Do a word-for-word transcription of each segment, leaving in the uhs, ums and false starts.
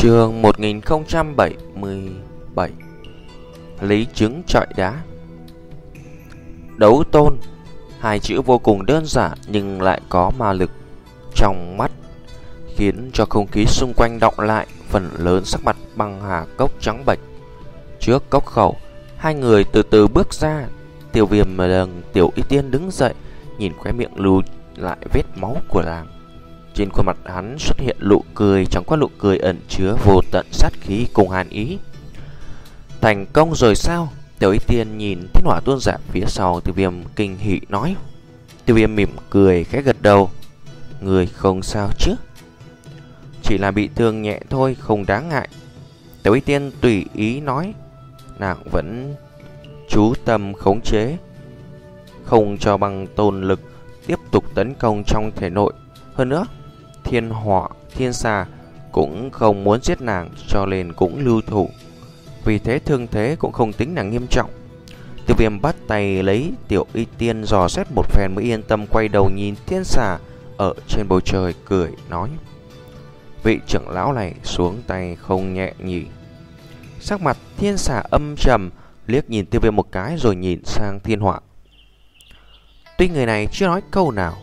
Chương một nghìn không trăm bảy mươi bảy. Lấy trứng trọi đá. Đấu tôn, hai chữ vô cùng đơn giản nhưng lại có ma lực trong mắt, khiến cho không khí xung quanh đọng lại. Phần lớn sắc mặt Băng Hà Cốc trắng bệch. Trước cốc khẩu, hai người từ từ bước ra. Tiêu Viêm và Đằng Tiểu Y Tiên đứng dậy, nhìn khóe miệng lưu lại vết máu của nàng. Trên khuôn mặt hắn xuất hiện nụ cười, chẳng qua nụ cười ẩn chứa vô tận sát khí cùng hàn ý. Thành công rồi sao? Tiểu Y Tiên nhìn Thiên Hỏa Tôn giả phía sau Tiêu Viêm kinh hỉ nói. Tiêu Viêm mỉm cười khẽ gật đầu. Người không sao chứ? Chỉ là bị thương nhẹ thôi, không đáng ngại. Tiểu Y Tiên tùy ý nói. Nàng vẫn chú tâm khống chế, không cho băng tôn lực tiếp tục tấn công trong thể nội. Hơn nữa, Thiên Hỏa Thiên Xà cũng không muốn giết nàng, cho nên cũng lưu thủ. Vì thế thương thế cũng không tính là nghiêm trọng. Tiêu Viêm bắt tay lấy Tiểu Y Tiên dò xét một phen mới yên tâm quay đầu nhìn Thiên Xà ở trên bầu trời, cười nói: vị trưởng lão này xuống tay không nhẹ nhỉ? Sắc mặt Thiên Xà âm trầm, liếc nhìn Tiêu Viêm một cái rồi nhìn sang Thiên Hỏa. Tuy người này chưa nói câu nào,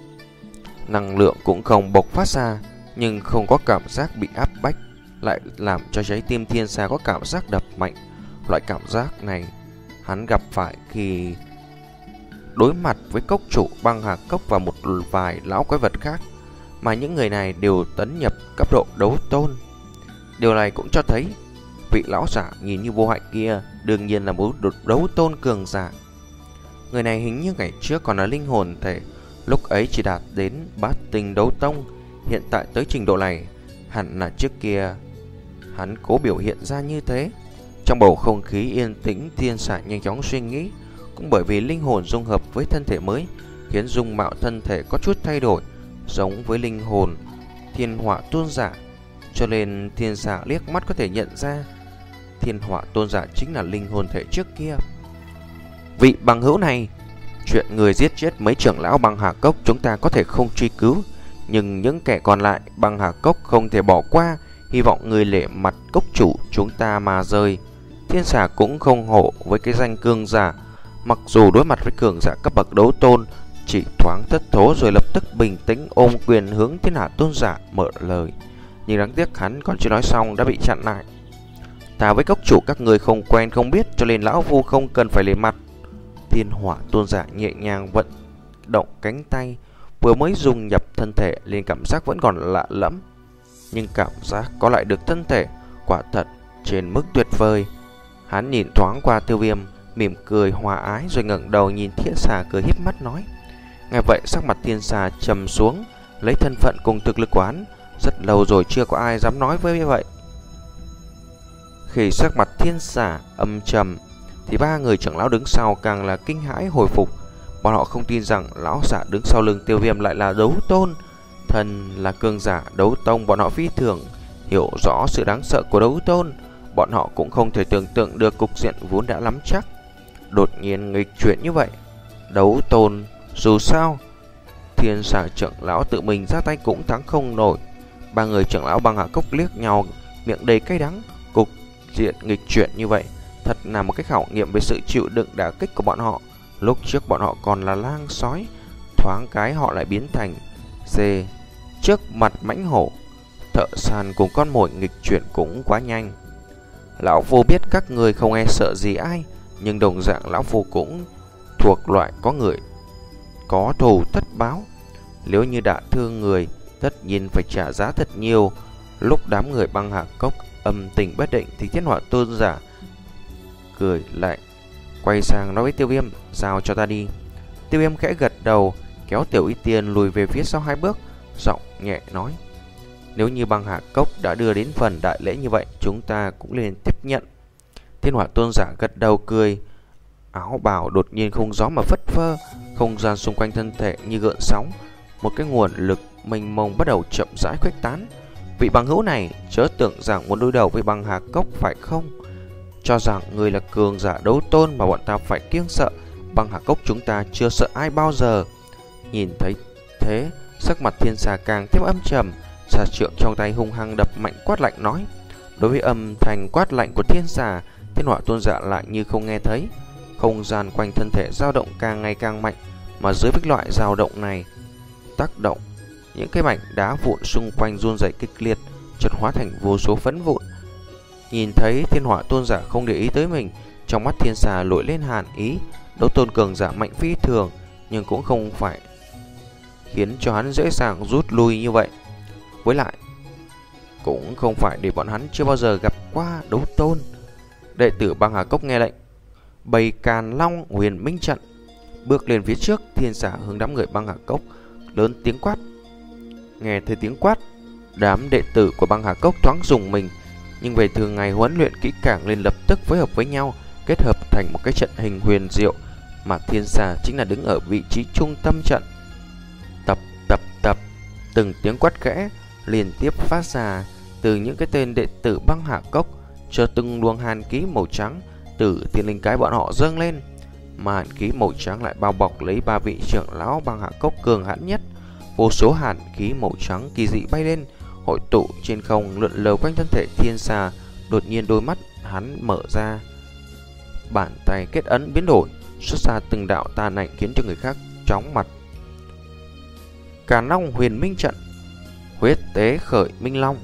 năng lượng cũng không bộc phát ra, nhưng không có cảm giác bị áp bách, lại làm cho trái tim Thiên Xà có cảm giác đập mạnh. Loại cảm giác này hắn gặp phải khi đối mặt với cốc chủ Băng Hà Cốc và một vài lão quái vật khác, mà những người này đều tấn nhập cấp độ đấu tôn. Điều này cũng cho thấy vị lão giả nhìn như vô hại kia đương nhiên là một đấu tôn cường giả. Người này hình như ngày trước còn là linh hồn thể, lúc ấy chỉ đạt đến bát tinh đấu tông, hiện tại tới trình độ này hẳn là trước kia hắn cố biểu hiện ra như thế. Trong bầu không khí yên tĩnh, Thiên Xà nhanh chóng suy nghĩ. Cũng bởi vì linh hồn dung hợp với thân thể mới, khiến dung mạo thân thể có chút thay đổi, giống với linh hồn Thiên Hỏa Tôn giả, cho nên Thiên Xà liếc mắt có thể nhận ra Thiên Hỏa Tôn giả chính là linh hồn thể trước kia. Vị bằng hữu này, chuyện người giết chết mấy trưởng lão Băng Hà Cốc chúng ta có thể không truy cứu, nhưng những kẻ còn lại Băng Hà Cốc không thể bỏ qua. Hy vọng người lệ mặt cốc chủ chúng ta mà rơi. Thiên Xà cũng không hổ với cái danh cường giả, mặc dù đối mặt với cường giả cấp bậc đấu tôn, chỉ thoáng thất thố rồi lập tức bình tĩnh ôm quyền hướng Thiên Hỏa Tôn giả mở lời. Nhưng đáng tiếc hắn còn chưa nói xong đã bị chặn lại. Ta với cốc chủ các người không quen không biết, cho nên lão phu không cần phải lên mặt. Thiên Hỏa Tôn giả nhẹ nhàng vận động cánh tay, vừa mới dùng nhập thân thể liền cảm giác vẫn còn lạ lẫm, nhưng cảm giác có lại được thân thể quả thật trên mức tuyệt vời. Hắn nhìn thoáng qua Tiêu Viêm, mỉm cười hòa ái rồi ngẩng đầu nhìn Thiên Xà cười híp mắt nói. Nghe vậy sắc mặt Thiên Xà trầm xuống, lấy thân phận cùng thực lực của hắn, rất lâu rồi chưa có ai dám nói với như vậy. Khi sắc mặt Thiên Xà âm trầm thì ba người trưởng lão đứng sau càng là kinh hãi hồi phục. Bọn họ không tin rằng lão giả đứng sau lưng Tiêu Viêm lại là đấu tôn. Thần là cường giả đấu tông, bọn họ phi thường hiểu rõ sự đáng sợ của đấu tôn. Bọn họ cũng không thể tưởng tượng được cục diện vốn đã nắm chắc đột nhiên nghịch chuyển như vậy. Đấu tôn dù sao Thiên Xà trưởng lão tự mình ra tay cũng thắng không nổi. Ba người trưởng lão Băng Hà Cốc liếc nhau, miệng đầy cay đắng. Cục diện nghịch chuyển như vậy thật là một cái khảo nghiệm về sự chịu đựng đả kích của bọn họ. Lúc trước bọn họ còn là lang sói, thoáng cái họ lại biến thành dê trước mặt mãnh hổ. Thợ săn cùng con mồi nghịch chuyển cũng quá nhanh. Lão Phu biết các người không e sợ gì ai, nhưng đồng dạng lão Phu cũng thuộc loại có người có thù tất báo. Nếu như đã thương người, tất nhiên phải trả giá thật nhiều. Lúc đám người Băng Hà Cốc âm tình bất định thì Thiên Hỏa Tôn giả cười lạnh, quay sang nói với Tiêu Viêm, giao cho ta đi. Tiêu Viêm khẽ gật đầu, kéo Tiểu Y Tiên lùi về phía sau hai bước, giọng nhẹ nói. Nếu như Băng Hà Cốc đã đưa đến phần đại lễ như vậy, chúng ta cũng nên tiếp nhận. Thiên Hỏa Tôn giả gật đầu cười. Áo bào đột nhiên không gió mà phất phơ, không gian xung quanh thân thể như gợn sóng. Một cái nguồn lực mênh mông bắt đầu chậm rãi khuếch tán. Vị bằng hữu này chớ tưởng rằng muốn đối đầu với Băng Hà Cốc phải không? Cho rằng người là cường giả đấu tôn mà bọn ta phải kiêng sợ. Băng Hà Cốc chúng ta chưa sợ ai bao giờ. Nhìn thấy thế, sắc mặt Thiên Xà càng thêm âm trầm, Xà trượng trong tay hung hăng đập mạnh quát lạnh nói. Đối với âm thanh quát lạnh của thiên xà, Thiên Hỏa Tôn Giả lại như không nghe thấy. Không gian quanh thân thể dao động càng ngày càng mạnh, mà dưới vách loại dao động này tác động, những cái mảnh đá vụn xung quanh run rẩy kịch liệt, chợt hóa thành vô số phấn vụn. Nhìn thấy Thiên Hỏa Tôn Giả không để ý tới mình, trong mắt thiên xà nổi lên hàn ý. Đấu tôn cường giả mạnh phi thường, nhưng cũng không phải khiến cho hắn dễ dàng rút lui như vậy. Với lại cũng không phải để bọn hắn chưa bao giờ gặp qua đấu tôn. Đệ tử Băng Hà Cốc nghe lệnh, bày Càn Long Huyền Minh trận, bước lên phía trước. Thiên xà hướng đám người Băng Hà Cốc lớn tiếng quát. Nghe thấy tiếng quát, đám đệ tử của Băng Hà Cốc thoáng rùng mình, nhưng về thường ngày huấn luyện kỹ càng lên lập tức phối hợp với nhau, kết hợp thành một cái trận hình huyền diệu, mà thiên xà chính là đứng ở vị trí trung tâm trận. Tập tập tập, từng tiếng quát khẽ liên tiếp phát ra từ những cái tên đệ tử Băng Hà Cốc, cho từng luồng hàn khí màu trắng từ thiên linh cái bọn họ dâng lên, mà hàn khí màu trắng lại bao bọc lấy ba vị trưởng lão Băng Hà Cốc cường hãn nhất. Vô số hàn khí màu trắng kỳ dị bay lên, hội tụ trên không, lượn lờ quanh thân thể thiên xà. Đột nhiên đôi mắt hắn mở ra, bàn tay kết ấn biến đổi, xuất ra từng đạo tàn ảnh khiến cho người khác chóng mặt. Càn Long Huyền Minh trận, huyết tế khởi minh long.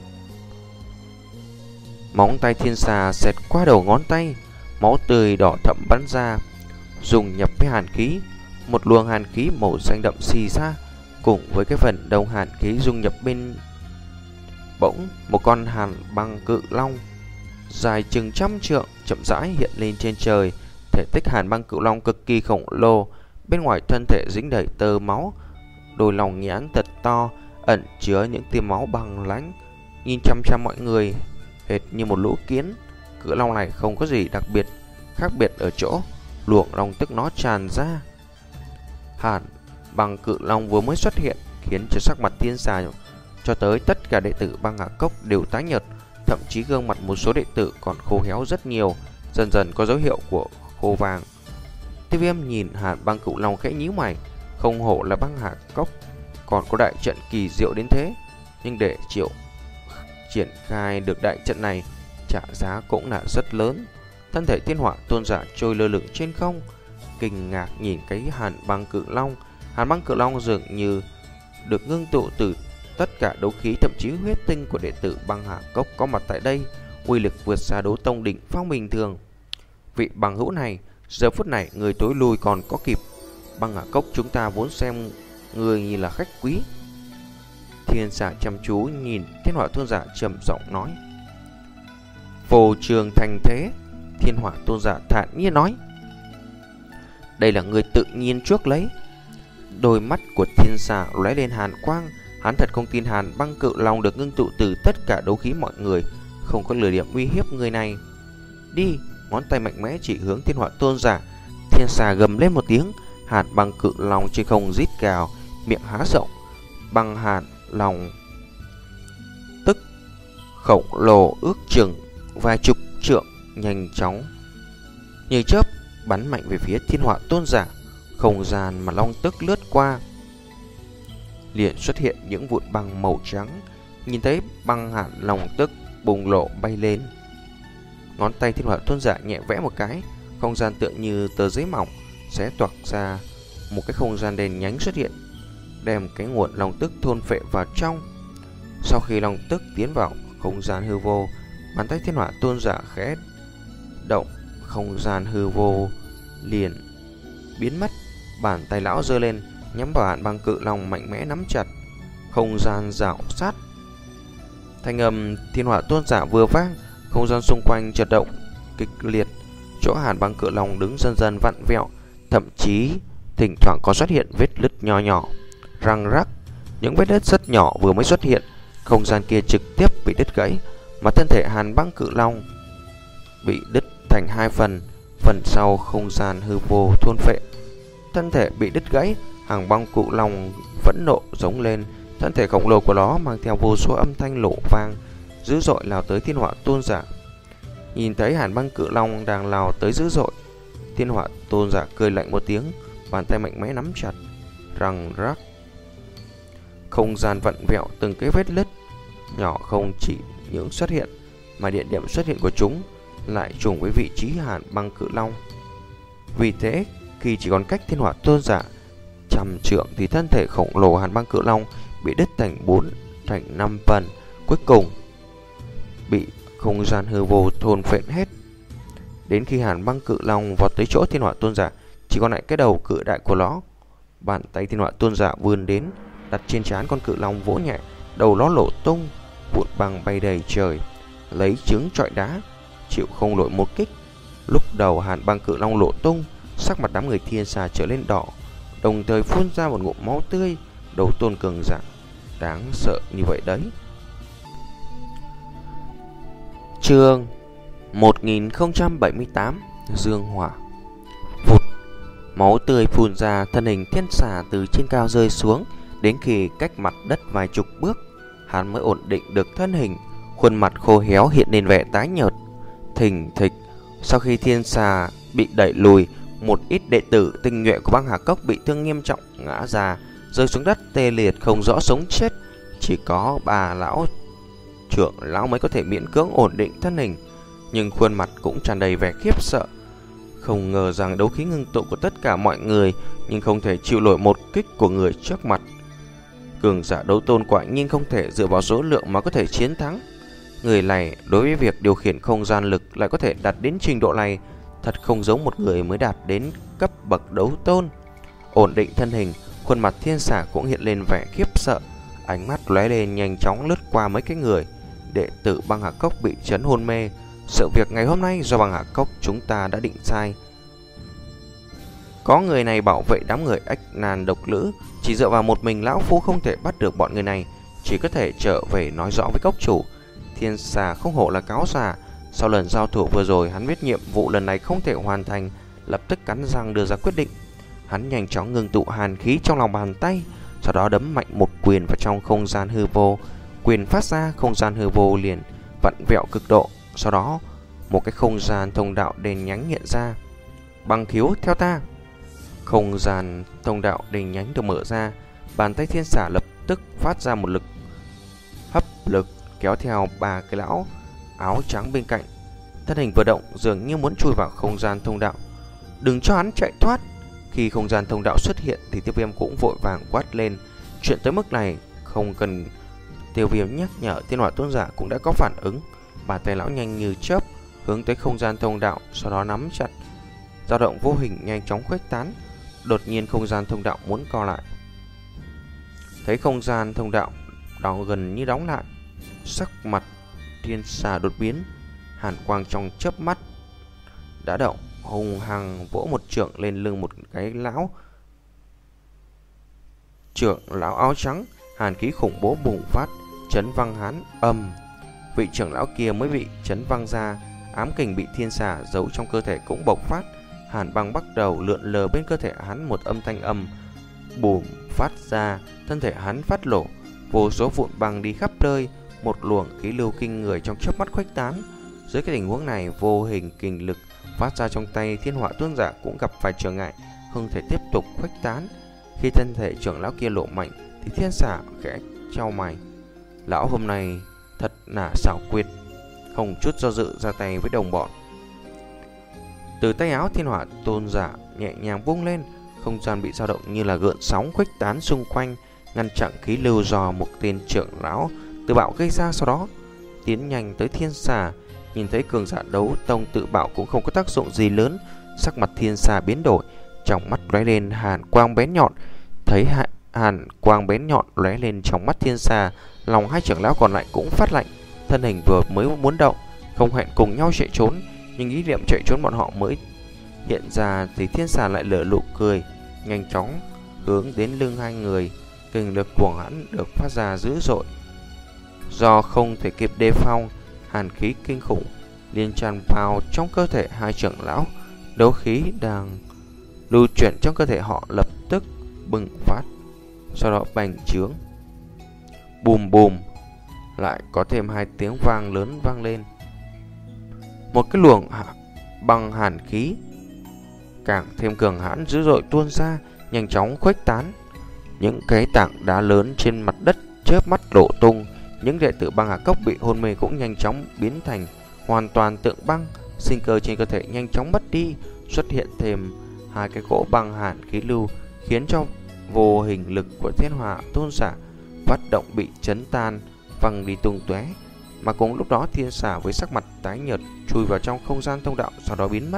Móng tay thiên xà xẹt qua đầu ngón tay, máu tươi đỏ thẫm bắn ra, dùng nhập với hàn khí. Một luồng hàn khí màu xanh đậm xì ra, cùng với cái phần đầu hàn khí dung nhập bên. Bỗng một con hàn băng cự long dài chừng trăm trượng chậm rãi hiện lên trên trời. Thể tích hàn băng cự long cực kỳ khổng lồ, bên ngoài thân thể dính đầy tơ máu, đôi lòng nhãn thật to ẩn chứa những tia máu bằng lánh, nhìn chăm chăm mọi người hệt như một lũ kiến. Cự long này không có gì đặc biệt, khác biệt ở chỗ luồng long tức nó tràn ra. Hàn băng cự long vừa mới xuất hiện khiến cho sắc mặt thiên xà cho tới tất cả đệ tử Băng Hà Cốc đều tái nhợt, thậm chí gương mặt một số đệ tử còn khô héo rất nhiều, dần dần có dấu hiệu của khô vàng. Tiêu Viêm nhìn hàn băng cự long khẽ nhíu mày, không hổ là Băng Hà Cốc còn có đại trận kỳ diệu đến thế, nhưng để chịu triển khai được đại trận này, trả giá cũng là rất lớn. Thân thể Thiên Hỏa Tôn Giả trôi lơ lửng trên không, kinh ngạc nhìn cái hàn băng cự long. Hàn băng cự long dường như được ngưng tụ từ tất cả đấu khí, thậm chí huyết tinh của đệ tử Băng Hà Cốc có mặt tại đây, uy lực vượt xa đấu tông đỉnh phong bình thường. Vị bằng hữu này, giờ phút này người tối lui còn có kịp. Băng Hà Cốc chúng ta vốn xem người như là khách quý. Thiên xà chăm chú nhìn Thiên Hỏa Tôn Giả trầm giọng nói. Phô trường thành thế. Thiên Hỏa Tôn Giả thản nhiên nói. Đây là người tự nhiên trước lấy. Đôi mắt của thiên xà lóe lên hàn quang. Hắn thật không tin hàn băng cự long được ngưng tụ từ tất cả đấu khí mọi người, không có lửa điểm uy hiếp người này. Đi. Ngón tay mạnh mẽ chỉ hướng Thiên Hỏa Tôn Giả. Thiên xà gầm lên một tiếng, hàn băng cự long trên không rít gào, miệng há rộng, băng hàn long tức khổng lồ ước chừng vài chục trượng, nhanh chóng như chớp bắn mạnh về phía Thiên Hỏa Tôn Giả. Không gian mà long tức lướt qua, liền xuất hiện những vụn băng màu trắng. Nhìn thấy băng hàn long tức bùng lộ bay lên, ngón tay Thiên Hỏa Tôn Giả nhẹ vẽ một cái, không gian tựa như tờ giấy mỏng xé toạc ra, một cái không gian đen nhánh xuất hiện, đem cái nguồn long tức thôn phệ vào trong. Sau khi long tức tiến vào không gian hư vô, bàn tay Thiên Hỏa Tôn Giả khẽ động, không gian hư vô liền biến mất. Bàn tay lão giơ lên, nhắm vào hàn băng cự long mạnh mẽ nắm chặt. Không gian rào sát. Thanh âm Thiên Hỏa Tôn Giả vừa vang, không gian xung quanh chật động kịch liệt. Chỗ hàn băng cự long đứng dần dần vặn vẹo, thậm chí thỉnh thoảng có xuất hiện vết nứt nhỏ nhỏ, răng rắc. Những vết nứt rất nhỏ vừa mới xuất hiện, không gian kia trực tiếp bị đứt gãy, mà thân thể hàn băng cự long bị đứt thành hai phần. Phần sau không gian hư vô thôn phệ, thân thể bị đứt gãy. Hàn băng cự long phẫn nộ giống lên, thân thể khổng lồ của nó mang theo vô số âm thanh nổ vang, dữ dội lao tới Thiên Hỏa Tôn Giả. Nhìn thấy hàn băng cự long đang lao tới dữ dội, Thiên Hỏa Tôn Giả cười lạnh một tiếng, bàn tay mạnh mẽ nắm chặt, răng rắc. Không gian vặn vẹo, từng cái vết nứt nhỏ không chỉ những xuất hiện, mà địa điểm xuất hiện của chúng lại trùng với vị trí Hàn Băng Cự Long. Vì thế, khi chỉ còn cách Thiên Hỏa Tôn Giả trăm trượng thì thân thể khổng lồ Hàn Băng Cự Long bị đứt thành bốn, thành năm phần, cuối cùng bị không gian hư vô thôn phệ hết. Đến khi Hàn Băng Cự Long vọt tới chỗ Thiên Hỏa Tôn Giả, chỉ còn lại cái đầu cự đại của nó. Bàn tay Thiên Hỏa Tôn Giả vươn đến, đặt trên trán con cự long vỗ nhẹ, đầu nó nổ tung, vụn băng bay đầy trời, lấy trứng trọi đá, chịu không nổi một kích. Lúc đầu Hàn Băng Cự Long nổ tung, sắc mặt đám người Thiên Xà trở lên đỏ, đồng thời phun ra một ngụm máu tươi. Đấu tôn cường giả đáng sợ như vậy đấy. Chương một nghìn không trăm bảy mươi tám, Dương Hỏa. Vụt, máu tươi phun ra, thân hình Thiên Xà từ trên cao rơi xuống. Đến khi cách mặt đất vài chục bước, hắn mới ổn định được thân hình, khuôn mặt khô héo hiện lên vẻ tái nhợt. Thình thịch, sau khi Thiên Xà bị đẩy lùi, một ít đệ tử tinh nhuệ của Băng Hà Cốc bị thương nghiêm trọng ngã ra, rơi xuống đất tê liệt không rõ sống chết. Chỉ có bà lão trưởng lão mới có thể miễn cưỡng ổn định thân hình, nhưng khuôn mặt cũng tràn đầy vẻ khiếp sợ. Không ngờ rằng đấu khí ngưng tụ của tất cả mọi người, nhưng không thể chịu nổi một kích của người trước mặt. Cường giả đấu tôn quả nhiên không thể dựa vào số lượng mà có thể chiến thắng. Người này đối với việc điều khiển không gian lực lại có thể đạt đến trình độ này, thật không giống một người mới đạt đến cấp bậc đấu tôn. Ổn định thân hình, khuôn mặt Thiên Xà cũng hiện lên vẻ khiếp sợ, ánh mắt lóe lên nhanh chóng lướt qua mấy cái người đệ tử Băng Hà Cốc bị chấn hôn mê. Sự việc ngày hôm nay do Băng Hà Cốc chúng ta đã định sai. Có người này bảo vệ đám người ách nan độc lữ, chỉ dựa vào một mình lão phu không thể bắt được bọn người này, chỉ có thể trở về nói rõ với cốc chủ. Thiên Xà không hổ là cáo già, sau lần giao thủ vừa rồi hắn biết nhiệm vụ lần này không thể hoàn thành, lập tức cắn răng đưa ra quyết định. Hắn nhanh chóng ngưng tụ hàn khí trong lòng bàn tay, sau đó đấm mạnh một quyền vào trong không gian hư vô. Quyền phát ra, không gian hư vô liền vặn vẹo cực độ, sau đó một cái không gian thông đạo đen nhánh hiện ra. Băng khiếu theo ta. Không gian thông đạo đen nhánh được mở ra, bàn tay Thiên Xà lập tức phát ra một lực hấp lực kéo theo ba cái lão áo trắng bên cạnh. Thân hình vừa động dường như muốn chui vào không gian thông đạo. Đừng cho hắn chạy thoát. Khi không gian thông đạo xuất hiện thì Tiêu Viêm cũng vội vàng quát lên. Chuyện tới mức này không cần Tiêu Viêm nhắc nhở, Thiên Hỏa Tôn Giả cũng đã có phản ứng. Bàn tay lão nhanh như chớp hướng tới không gian thông đạo, sau đó nắm chặt, dao động vô hình nhanh chóng khuếch tán. Đột nhiên không gian thông đạo muốn co lại. Thấy không gian thông đạo đóng gần như đóng lại, sắc mặt Thiên Xà đột biến, hàn quang trong chớp mắt đã động, hùng hăng vỗ một trượng lên lưng một cái lão trưởng lão áo trắng. Hàn khí khủng bố bùng phát, chấn văng hắn. Âm, vị trưởng lão kia mới bị chấn văng ra, ám kình bị Thiên Xà giấu trong cơ thể cũng bộc phát. Hàn băng bắt đầu lượn lờ bên cơ thể hắn, một âm thanh âm bùm phát ra, thân thể hắn phát nổ, vô số vụn băng đi khắp nơi, một luồng khí lưu kinh người trong chớp mắt khuếch tán. Dưới cái tình huống này, vô hình kình lực phát ra trong tay Thiên Hỏa Tôn Giả cũng gặp phải trở ngại, không thể tiếp tục khuếch tán. Khi thân thể trưởng lão kia lộ mạnh thì Thiên Xà khẽ chau mày. Lão hôm nay thật là xảo quyệt, không chút do dự ra tay với đồng bọn. Từ tay áo Thiên Hỏa Tôn Giả nhẹ nhàng vung lên, không gian bị dao động như là gợn sóng khuếch tán xung quanh, ngăn chặn khí lưu do một tên trưởng lão tự bạo gây ra. Sau đó tiến nhanh tới Thiên Xà. Nhìn thấy cường giả đấu tông tự bạo cũng không có tác dụng gì lớn, sắc mặt Thiên Xà biến đổi, trong mắt lóe lên hàn quang bén nhọn. Thấy hàn, hàn quang bén nhọn lóe lên trong mắt Thiên Xà, lòng hai trưởng lão còn lại cũng phát lạnh. Thân hình vừa mới muốn động, không hẹn cùng nhau chạy trốn, nhưng ý niệm chạy trốn bọn họ mới hiện ra thì Thiên Xà lại lở nụ cười, nhanh chóng hướng đến lưng hai người. Kình lực của hắn được phát ra dữ dội, do không thể kịp đề phòng, hàn khí kinh khủng liên tràn vào trong cơ thể hai trưởng lão. Đấu khí đang lưu chuyển trong cơ thể họ lập tức bùng phát, sau đó bành trướng. Bùm bùm, lại có thêm hai tiếng vang lớn vang lên. Một cái luồng băng hàn khí càng thêm cường hãn dữ dội tuôn ra, nhanh chóng khuếch tán. Những cái tảng đá lớn trên mặt đất chớp mắt đổ tung, Những đệ tử băng hà cốc bị hôn mê cũng nhanh chóng biến thành hoàn toàn tượng băng, sinh cơ trên cơ thể nhanh chóng mất đi, xuất hiện thêm hai cái cỗ băng hàn khí lưu, khiến cho vô hình lực của Thiên Hỏa Tôn Giả phát động bị chấn tan, văng đi tung tóe. Mà cùng lúc đó, Thiên Xà với sắc mặt tái nhợt chui vào trong không gian thông đạo, sau đó biến mất.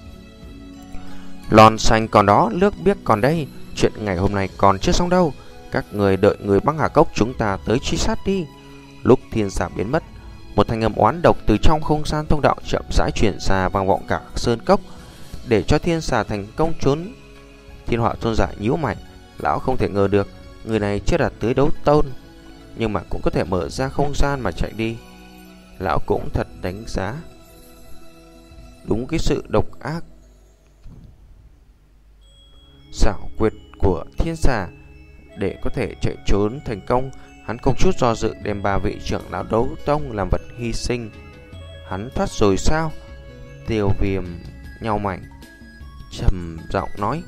Lon xanh còn đó, nước biếc còn đây, chuyện ngày hôm nay còn chưa xong đâu. Các người đợi người băng hà cốc chúng ta tới truy sát đi. Lúc Thiên Xà biến mất, một thanh âm oán độc từ trong không gian thông đạo chậm rãi truyền ra, vang vọng cả sơn cốc, để cho Thiên Xà thành công trốn. Thiên Hỏa Tôn Giả nhíu mày, lão không thể ngờ được người này chưa đạt tới đấu tôn, nhưng mà cũng có thể mở ra không gian mà chạy đi. Lão cũng thật đánh giá đúng cái sự độc ác xảo quyệt của Thiên Xà. Để có thể chạy trốn thành công, hắn không chút do dự đem ba vị trưởng lão đấu tông làm vật hy sinh. Hắn thoát rồi sao? Tiêu Viêm nhau mày, trầm giọng nói.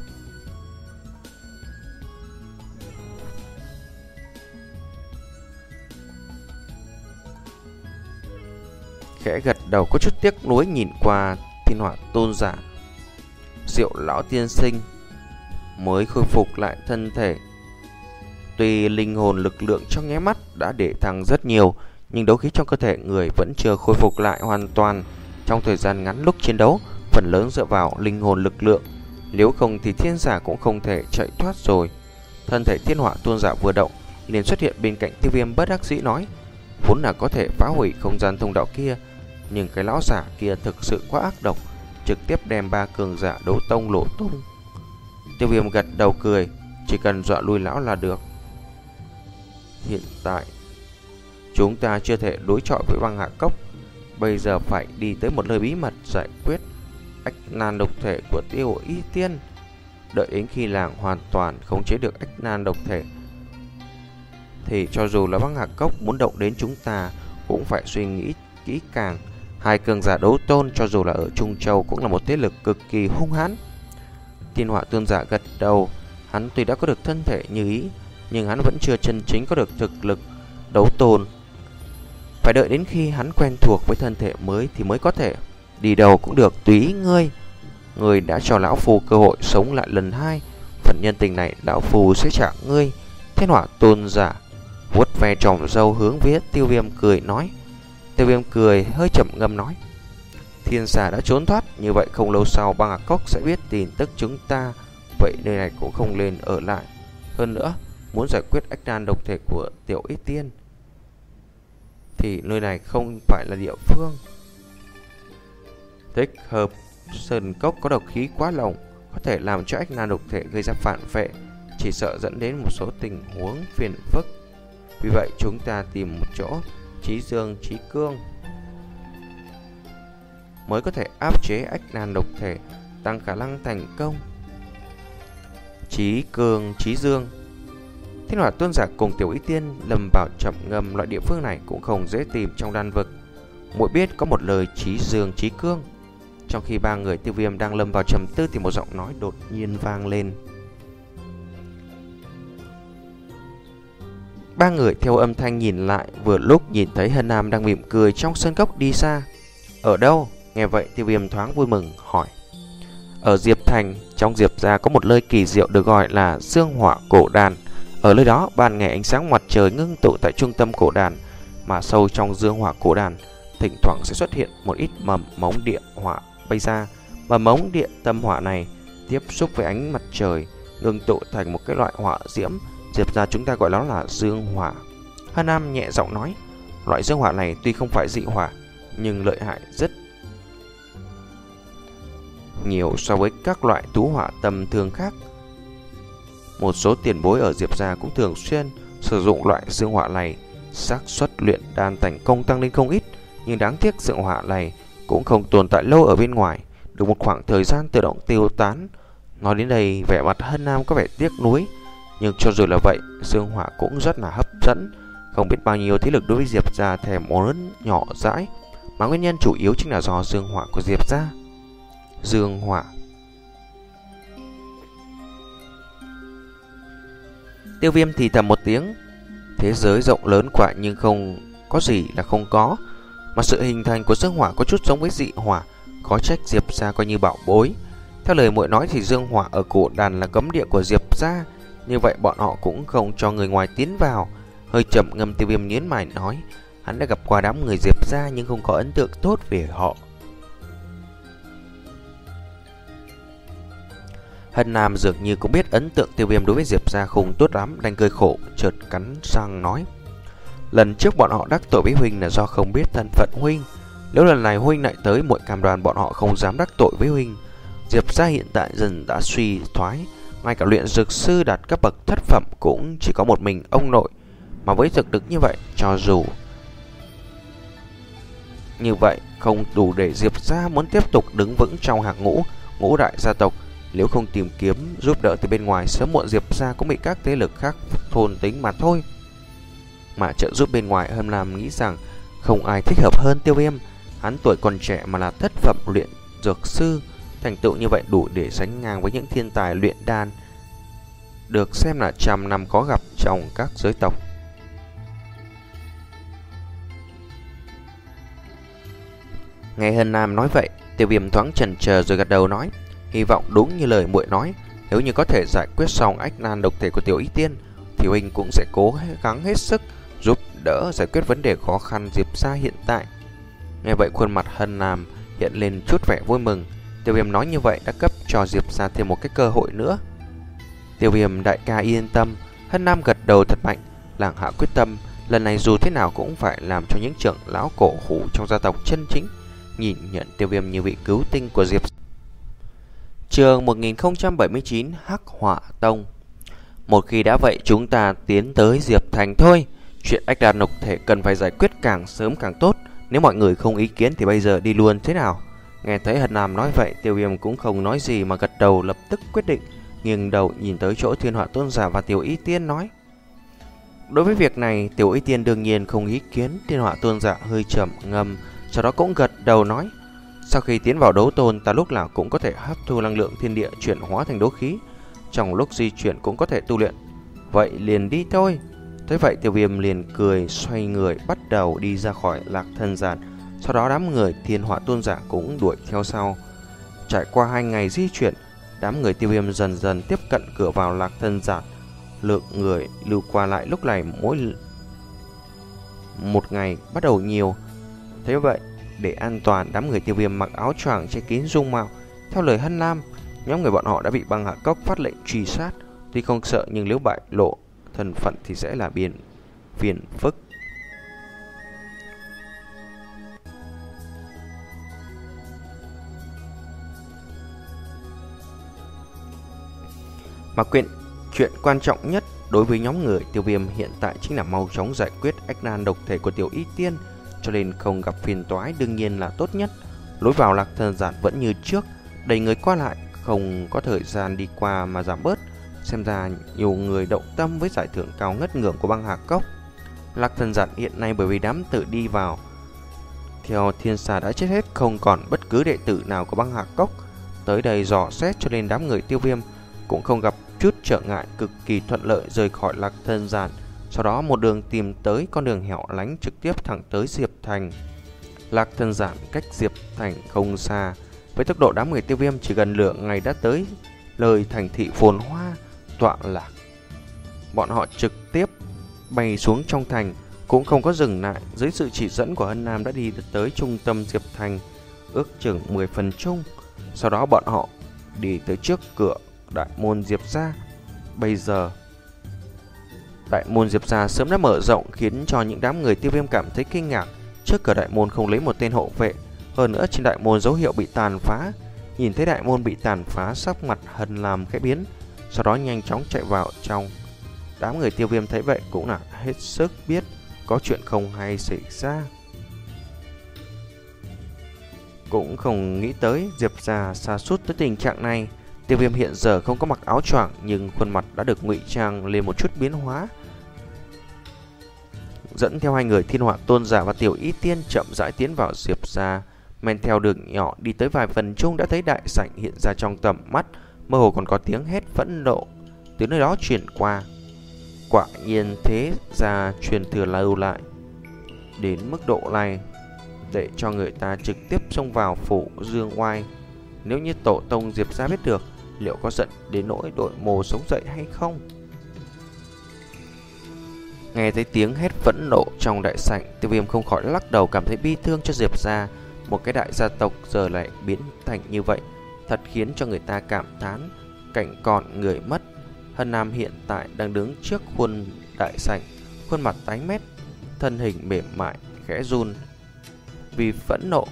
Khẽ gật đầu có chút tiếc nuối nhìn qua Thiên Hỏa Tôn Giả. Diệu lão tiên sinh mới khôi phục lại thân thể. Tuy linh hồn lực lượng trong nháy mắt đã để thăng rất nhiều, nhưng đấu khí trong cơ thể người vẫn chưa khôi phục lại hoàn toàn. Trong thời gian ngắn lúc chiến đấu, phần lớn dựa vào linh hồn lực lượng, nếu không thì Thiên Giả cũng không thể chạy thoát rồi. Thân thể Thiên Hỏa Tôn Giả vừa động, liền xuất hiện bên cạnh Tiêu Viêm, bất đắc dĩ nói: vốn là có thể phá hủy không gian thông đạo kia, nhưng cái lão giả kia thực sự quá ác độc, trực tiếp đem ba cường giả đấu tông lộ tung. Tiêu Viêm gật đầu cười, chỉ cần dọa lui lão là được. Hiện tại chúng ta chưa thể đối chọi với băng hạ cốc, bây giờ phải đi tới một nơi bí mật giải quyết ách nan độc thể của Tiêu Y Tiên. Đợi đến khi làng hoàn toàn khống chế được ách nan độc thể, thì cho dù là băng hạ cốc muốn động đến chúng ta cũng phải suy nghĩ kỹ càng. Hai cường giả đấu tôn cho dù là ở Trung Châu cũng là một thế lực cực kỳ hung hãn. Thiên Hỏa Tôn Giả gật đầu, hắn tuy đã có được thân thể như ý, nhưng hắn vẫn chưa chân chính có được thực lực đấu tôn. Phải đợi đến khi hắn quen thuộc với thân thể mới thì mới có thể. Đi đâu cũng được, tùy ý ngươi. Ngươi đã cho lão phù cơ hội sống lại lần hai, phần nhân tình này lão phù sẽ trả ngươi. Thiên Hỏa Tôn Giả vuốt ve tròm râu hướng phía Tiêu Viêm cười nói. Tiêu Viêm cười hơi chậm ngâm nói: Thiên Xà đã trốn thoát, như vậy không lâu sau băng hạ cốc sẽ biết tin tức chúng ta, vậy nơi này cũng không nên ở lại. Hơn nữa, muốn giải quyết ách nan độc thể của Tiểu Y Tiên thì nơi này không phải là địa phương thích hợp. Sơn cốc có độc khí quá nồng, có thể làm cho ách nan độc thể gây ra phản vệ, chỉ sợ dẫn đến một số tình huống phiền phức. Vì vậy chúng ta tìm một chỗ trí dương trí cương mới có thể áp chế ách nan độc thể, tăng khả năng thành công. Trí cương trí dương. Thiên Hỏa Tôn Giả cùng Tiểu Y Tiên lầm vào chậm ngầm, loại địa phương này cũng không dễ tìm trong đan vực. Mỗi biết có một lời trí dương trí cương. Trong khi ba người Tiêu Viêm đang lâm vào trầm tư thì một giọng nói đột nhiên vang lên. Ba người theo âm thanh nhìn lại, vừa lúc nhìn thấy Hân Nam đang mỉm cười trong sân cốc đi xa. Ở đâu? Nghe vậy Tiêu Viêm thoáng vui mừng hỏi. Ở Diệp Thành, trong Diệp gia có một nơi kỳ diệu được gọi là Dương Hỏa Cổ Đàn. Ở nơi đó, ban ngày ánh sáng mặt trời ngưng tụ tại trung tâm cổ đàn, mà sâu trong Dương Hỏa Cổ Đàn thỉnh thoảng sẽ xuất hiện một ít mầm mống địa hỏa bay ra. Mầm mống địa tâm hỏa này tiếp xúc với ánh mặt trời, ngưng tụ thành một cái loại hỏa diễm. Diệp gia chúng ta gọi nó là Dương Hỏa. Hà Nam nhẹ giọng nói, loại dương hỏa này tuy không phải dị hỏa, nhưng lợi hại rất nhiều so với các loại tú hỏa tầm thường khác. Một số tiền bối ở Diệp gia cũng thường xuyên sử dụng loại dương hỏa này, xác suất luyện đan thành công tăng lên không ít. Nhưng đáng tiếc dương hỏa này cũng không tồn tại lâu ở bên ngoài, được một khoảng thời gian tự động tiêu tán. Nói đến đây, vẻ mặt Hân Nam có vẻ tiếc nuối. Nhưng cho dù là vậy, dương hỏa cũng rất là hấp dẫn. Không biết bao nhiêu thế lực đối với Diệp gia thèm muốn nhỏ dãi, mà nguyên nhân chủ yếu chính là do dương hỏa của Diệp gia. Dương hỏa. Tiêu Viêm thì thầm một tiếng. Thế giới rộng lớn quá nhưng không có gì là không có. Mà sự hình thành của dương hỏa có chút giống với dị hỏa, có trách Diệp gia coi như bảo bối. Theo lời muội nói thì dương hỏa ở cổ đàn là cấm địa của Diệp gia, như vậy bọn họ cũng không cho người ngoài tiến vào. Hơi trầm ngâm, Tiêu Viêm nhếch mày nói, hắn đã gặp qua đám người Diệp gia nhưng không có ấn tượng tốt về họ. Hân Nam dường như cũng biết ấn tượng Tiêu Viêm đối với Diệp gia không tốt lắm, đành cười khổ, chợt cắn răng nói, lần trước bọn họ đắc tội với huynh là do không biết thân phận huynh. Nếu lần này huynh lại tới, muội cam đoan bọn họ không dám đắc tội với huynh. Diệp gia hiện tại dần đã suy thoái, ngay cả luyện dược sư đạt cấp bậc thất phẩm cũng chỉ có một mình ông nội. Mà với thực lực như vậy, cho dù như vậy không đủ để Diệp gia muốn tiếp tục đứng vững trong hàng ngũ ngũ đại gia tộc. Nếu không tìm kiếm giúp đỡ từ bên ngoài, sớm muộn Diệp gia cũng bị các thế lực khác thôn tính mà thôi. Mà trợ giúp bên ngoài, Hân Lam nghĩ rằng không ai thích hợp hơn Tiêu Viêm. Hắn tuổi còn trẻ mà là thất phẩm luyện dược sư, thành tựu như vậy đủ để sánh ngang với những thiên tài luyện đan được xem là trăm năm có gặp trong các giới tộc. Nghe Hân Nam nói vậy, Tiêu Viêm thoáng chần chờ rồi gật đầu nói, hy vọng đúng như lời muội nói, nếu như có thể giải quyết xong ách nan độc thể của Tiểu Y Tiên thì huynh cũng sẽ cố gắng hết sức giúp đỡ giải quyết vấn đề khó khăn Diệp gia hiện tại. Nghe vậy, khuôn mặt Hân Nam hiện lên chút vẻ vui mừng. Tiêu Viêm nói như vậy đã cấp cho Diệp gia thêm một cái cơ hội nữa. Tiêu Viêm đại ca yên tâm. Hân Nam gật đầu thật mạnh, làng hạ quyết tâm lần này dù thế nào cũng phải làm cho những trưởng lão cổ hủ trong gia tộc chân chính nhìn nhận Tiêu Viêm như vị cứu tinh của Diệp. Chương một nghìn không trăm bảy mươi chín, Hắc Hỏa Tông. Một khi đã vậy, chúng ta tiến tới Diệp Thành thôi. Chuyện ách đan độc thể cần phải giải quyết càng sớm càng tốt. Nếu mọi người không ý kiến thì bây giờ đi luôn thế nào? Nghe thấy Hân Nam nói vậy, Tiêu Viêm cũng không nói gì mà gật đầu lập tức quyết định, nghiêng đầu nhìn tới chỗ Thiên Hỏa Tôn giả và Tiểu Y Tiên nói. Đối với việc này, Tiểu Y Tiên đương nhiên không ý kiến. Thiên Hỏa Tôn giả hơi trầm ngâm, sau đó cũng gật đầu nói, sau khi tiến vào đấu tôn, ta lúc nào cũng có thể hấp thu năng lượng thiên địa chuyển hóa thành đấu khí, trong lúc di chuyển cũng có thể tu luyện. Vậy liền đi thôi. Thế vậy, Tiêu Viêm liền cười xoay người bắt đầu đi ra khỏi Lạc Thần Giản. Sau đó đám người Thiên Hỏa Tôn giả cũng đuổi theo sau. Trải qua hai ngày di chuyển, đám người Tiêu Viêm dần dần tiếp cận cửa vào Lạc Thần Giản. Lượng người lưu qua lại lúc này mỗi một ngày bắt đầu nhiều. Thế vậy, để an toàn, đám người Tiêu Viêm mặc áo choàng che kín dung mạo. Theo lời Hân Lam, nhóm người bọn họ đã bị băng hạ cốc phát lệnh truy sát. Tuy không sợ nhưng nếu bại lộ thân phận thì sẽ là biên phiền phức. Mà quyện chuyện quan trọng nhất đối với nhóm người Tiêu Viêm hiện tại chính là mau chóng giải quyết ách nan độc thể của Tiểu Y Tiên, cho nên không gặp phiền toái đương nhiên là tốt nhất. Lối vào Lạc Thần Giản vẫn như trước, đầy người qua lại, không có thời gian đi qua mà giảm bớt. Xem ra nhiều người động tâm với giải thưởng cao ngất ngưỡng của băng hà cốc. Lạc Thần Giản hiện nay bởi vì đám tử đi vào theo thiên xà đã chết hết, không còn bất cứ đệ tử nào của băng hà cốc tới đây dò xét, cho nên đám người Tiêu Viêm cũng không gặp chút trở ngại, cực kỳ thuận lợi rời khỏi Lạc Thần Giản. Sau đó một đường tìm tới con đường hẻo lánh trực tiếp thẳng tới Diệp Thành. Lạc Thần Giản cách Diệp Thành không xa, với tốc độ đám người Tiêu Viêm chỉ gần nửa ngày đã tới lời thành thị phồn hoa tọa lạc. Bọn họ trực tiếp bay xuống trong thành, cũng không có dừng lại. Dưới sự chỉ dẫn của Hân Nam đã đi tới trung tâm Diệp Thành, ước chừng mười phần chung. Sau đó bọn họ đi tới trước cửa đại môn Diệp gia. Bây giờ đại môn Diệp gia sớm đã mở rộng, khiến cho những đám người Tiêu Viêm cảm thấy kinh ngạc. Trước cửa đại môn không lấy một tên hộ vệ, hơn nữa trên đại môn dấu hiệu bị tàn phá. Nhìn thấy đại môn bị tàn phá, sắc mặt Hân Lam khẽ biến, sau đó nhanh chóng chạy vào trong. Đám người Tiêu Viêm thấy vậy cũng là hết sức biết có chuyện không hay xảy ra. Cũng không nghĩ tới Diệp gia sa sút tới tình trạng này. Tiêu Viêm hiện giờ không có mặc áo choàng, nhưng khuôn mặt đã được ngụy trang lên một chút biến hóa. Dẫn theo hai người Thiên Hỏa Tôn giả và Tiểu Y Tiên chậm rãi tiến vào Diệp gia. Men theo đường nhỏ đi tới vài phần chung đã thấy đại sảnh hiện ra trong tầm mắt, mơ hồ còn có tiếng hét phẫn nộ từ nơi đó truyền qua. Quả nhiên thế gia truyền thừa lưu lại. đến mức độ này để cho người ta trực tiếp xông vào phủ Dương Oai. Nếu như tổ tông Diệp gia biết được, liệu có giận đến nỗi đội mồ sống dậy hay không? Nghe thấy tiếng hét phẫn nộ trong đại sảnh, Tiêu Viêm không khỏi lắc đầu, cảm thấy bi thương cho Diệp gia. Một cái đại gia tộc giờ lại biến thành như vậy, thật khiến cho người ta cảm thán cảnh còn người mất. Hân Nam hiện tại đang đứng trước khuôn đại sảnh, khuôn mặt tái mét, thân hình mềm mại khẽ run vì phẫn nộ.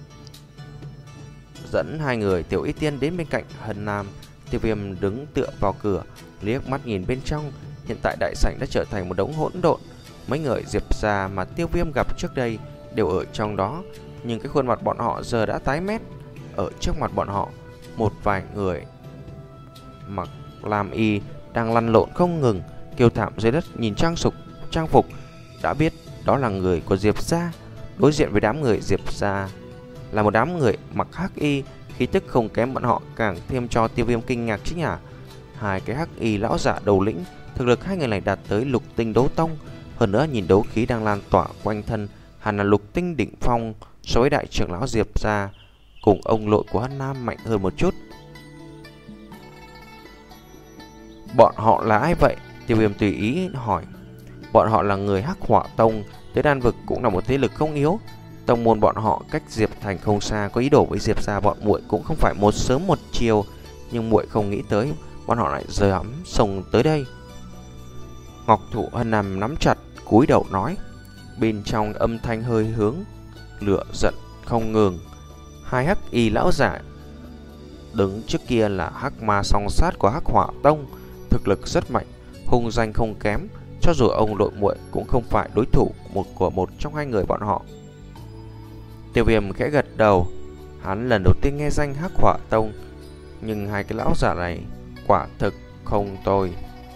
Dẫn hai người Tiểu Y Tiên đến bên cạnh Hân Nam. Tiêu Viêm đứng tựa vào cửa, liếc mắt nhìn bên trong. Hiện tại đại sảnh đã trở thành một đống hỗn độn. Mấy người Diệp gia mà Tiêu Viêm gặp trước đây đều ở trong đó, nhưng cái khuôn mặt bọn họ giờ đã tái mét. Ở trước mặt bọn họ, một vài người mặc lam y đang lăn lộn không ngừng, kêu thảm dưới đất. Nhìn trang phục trang phục đã biết đó là người của Diệp gia. Đối diện với đám người Diệp gia là một đám người mặc hắc y, khí tức không kém bọn họ, càng thêm cho Tiêu Viêm kinh ngạc chứ nhỉ. Hai cái hắc y lão giả đầu lĩnh, thực lực hai người này đạt tới lục tinh đấu tông. Hơn nữa nhìn đấu khí đang lan tỏa quanh thân, hẳn là lục tinh đỉnh phong. So với đại trưởng lão Diệp gia cùng ông nội của Hân Nam mạnh hơn một chút. Bọn họ là ai vậy? Tiêu Viêm tùy ý hỏi. Bọn họ là người Hắc Hỏa Tông, tới Đan Vực cũng là một thế lực không yếu. Tông môn bọn họ cách Diệp Thành không xa, có ý đồ với Diệp gia bọn muội cũng không phải một sớm một chiều, nhưng muội không nghĩ tới bọn họ lại dám xông tới đây. Ngọc thủ Hân Nam nắm chặt, cúi đầu nói, bên trong âm thanh hơi hướng lửa giận không ngừng. Hai hắc y lão giả đứng trước kia là hắc ma song sát của Hắc Hỏa Tông, thực lực rất mạnh, hung danh không kém. Cho dù ông nội muội cũng không phải đối thủ một của một trong hai người bọn họ. Tiêu Viêm khẽ gật đầu. Hắn lần đầu tiên nghe danh Hắc Hỏa Tông, nhưng hai cái lão giả này quả thực không tồi.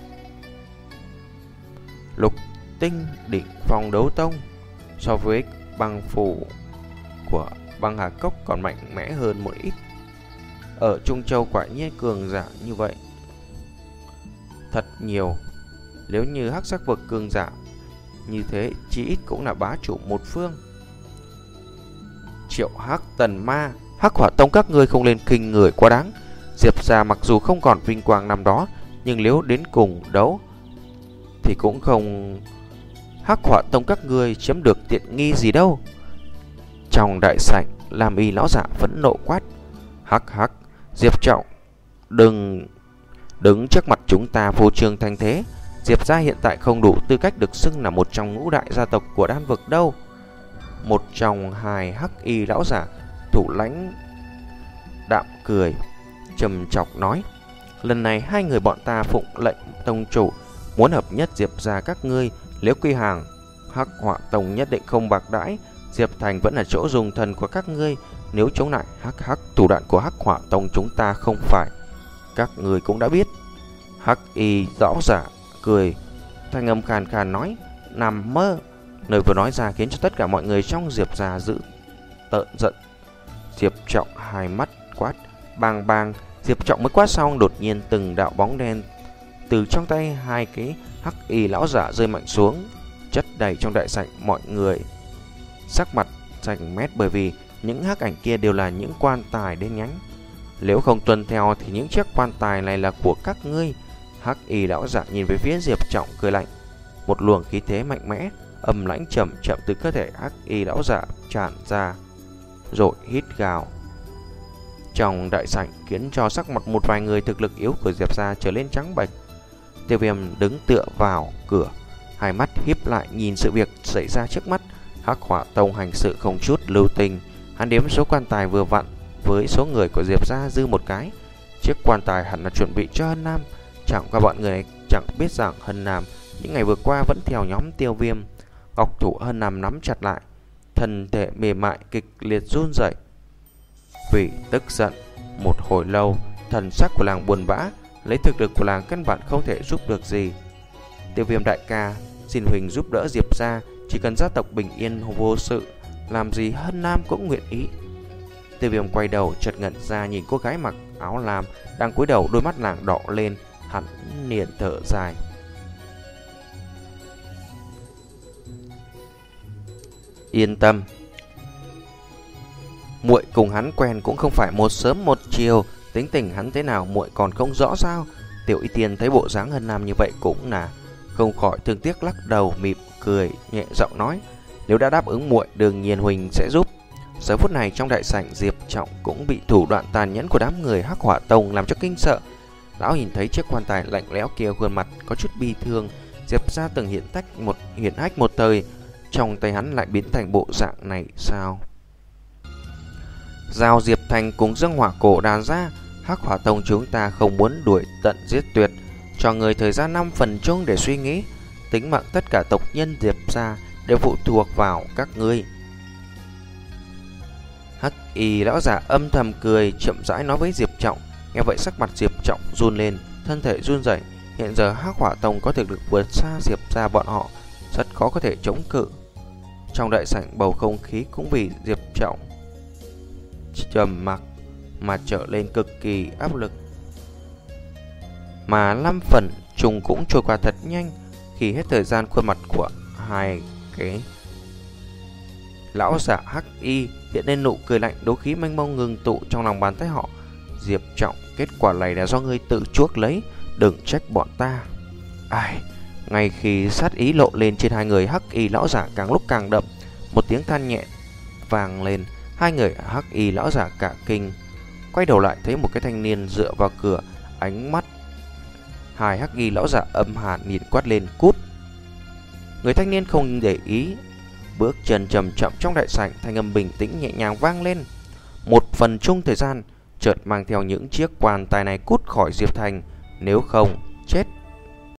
Lục tinh đỉnh phong đấu tông, so với băng phủ của băng hà cốc còn mạnh mẽ hơn một ít. Ở Trung Châu quả nhiên cường giả như vậy thật nhiều. Nếu như hắc sắc vực cường giả như thế, chỉ ít cũng là bá chủ một phương. Triệu Hắc Tần Ma, Hắc Hỏa Tông các ngươi không lên kinh người quá đáng. Diệp gia mặc dù không còn vinh quang năm đó, nhưng nếu đến cùng đấu thì cũng không Hắc Hỏa Tông các ngươi chiếm được tiện nghi gì đâu. Trong đại sảnh, Lam y lão giả phẫn nộ quát, hắc hắc, Diệp Trọng, đừng đứng trước mặt chúng ta phô trương thanh thế. Diệp gia hiện tại không đủ tư cách được xưng là một trong ngũ đại gia tộc của Đan Vực đâu. Một trong hai hắc y lão giả thủ lãnh đạm cười, trầm chọc nói, lần này hai người bọn ta phụng lệnh tông chủ, muốn hợp nhất Diệp gia các ngươi. Nếu quy hàng, Hắc Hỏa Tông nhất định không bạc đãi. Diệp Thành vẫn là chỗ dùng thần của các ngươi. Nếu chống lại hắc hắc, thủ đoạn của Hắc Hỏa Tông chúng ta không phải các ngươi cũng đã biết. Hắc y lão giả cười, thanh âm khàn khàn nói, nằm mơ. Lời vừa nói ra khiến cho tất cả mọi người trong Diệp gia giữ tợn giận. Diệp Trọng hai mắt quát, bang bang. Diệp Trọng mới quát xong, đột nhiên từng đạo bóng đen từ trong tay hai cái hắc y lão giả rơi mạnh xuống, chất đầy trong đại sảnh. Mọi người sắc mặt xanh mét, bởi vì những hắc ảnh kia đều là những quan tài đen nhánh. Nếu không tuân theo thì những chiếc quan tài này là của các ngươi. Hắc y lão giả nhìn về phía Diệp Trọng cười lạnh. Một luồng khí thế mạnh mẽ âm lãnh chậm chậm từ cơ thể hắc y lão giả tràn ra, rồi hít gào trong đại sảnh, khiến cho sắc mặt một vài người thực lực yếu của Diệp gia trở lên trắng bệch. Tiêu Viêm đứng tựa vào cửa, hai mắt híp lại nhìn sự việc xảy ra trước mắt. Hắc Hỏa Tông hành sự không chút lưu tình. Hắn đếm số quan tài vừa vặn với số người của Diệp gia dư một cái. Chiếc quan tài hẳn là chuẩn bị cho Hân Nam. Chẳng qua bọn người này chẳng biết rằng Hân Nam những ngày vừa qua vẫn theo nhóm Tiêu Viêm. Ngọc thủ Hân Nam nắm chặt lại, thân thể mềm mại kịch liệt run rẩy vì tức giận. Một hồi lâu, thần sắc của làng buồn bã, lấy thực lực của làng căn bản không thể giúp được gì. Tiêu Viêm đại ca, xin huỳnh giúp đỡ Diệp gia, chỉ cần gia tộc bình yên vô sự, làm gì Hân Nam cũng nguyện ý. Tiêu Viêm quay đầu chợt ngẩn ra nhìn cô gái mặc áo lam đang cúi đầu, đôi mắt nàng đỏ lên. Hắn liền thở dài. Yên tâm, muội cùng hắn quen cũng không phải một sớm một chiều, tính tình hắn thế nào muội còn không rõ sao? Tiểu Y Tiên thấy bộ dáng Hân Nam như vậy cũng là không khỏi thương tiếc, lắc đầu mỉm cười nhẹ giọng nói: nếu đã đáp ứng muội, đương nhiên huynh sẽ giúp. Giờ phút này trong đại sảnh, Diệp Trọng cũng bị thủ đoạn tàn nhẫn của đám người Hắc Hỏa Tông làm cho kinh sợ. Lão nhìn thấy chiếc quan tài lạnh lẽo kia, khuôn mặt có chút bi thương. Diệp gia từng hiện tách một hiển hách một thời, trong tay hắn lại biến thành bộ dạng này sao? Giao Diệp Thành cùng Dương Hỏa Cổ đàn ra, Hắc Hỏa Tông chúng ta không muốn đuổi tận giết tuyệt, cho người thời gian năm phần chung để suy nghĩ. Tính mạng tất cả tộc nhân Diệp gia đều phụ thuộc vào các ngươi. Hắc Y lão giả âm thầm cười, chậm rãi nói với Diệp Trọng. Nghe vậy sắc mặt Diệp Trọng run lên, thân thể run rẩy. Hiện giờ Hắc Hỏa Tông có thực lực vượt xa Diệp gia bọn họ, rất khó có thể chống cự. Trong đại sảnh bầu không khí cũng vì Diệp Trọng trầm mặc mà trở lên cực kỳ áp lực. Mà năm phần trùng cũng trôi qua thật nhanh. Khi hết thời gian, khuôn mặt của hai cái lão giả Hắc Y hiện lên nụ cười lạnh, đấu khí mênh mông ngừng tụ trong lòng bàn tay họ. Diệp Trọng, kết quả này là do ngươi tự chuốc lấy, đừng trách bọn ta. Ai, ngay khi sát ý lộ lên trên hai người Hắc Y lão giả càng lúc càng đậm, một tiếng than nhẹ vang lên. Hai người Hắc Y lão giả cả kinh, quay đầu lại thấy một cái thanh niên dựa vào cửa, ánh mắt hai Hắc Y lão giả âm hàn nhìn quát lên: cút! Người thanh niên không để ý, bước chân chậm chậm trong đại sảnh, thanh âm bình tĩnh nhẹ nhàng vang lên. Một phần chung thời gian, chợt mang theo những chiếc quan tài này cút khỏi Diệp Thành, nếu không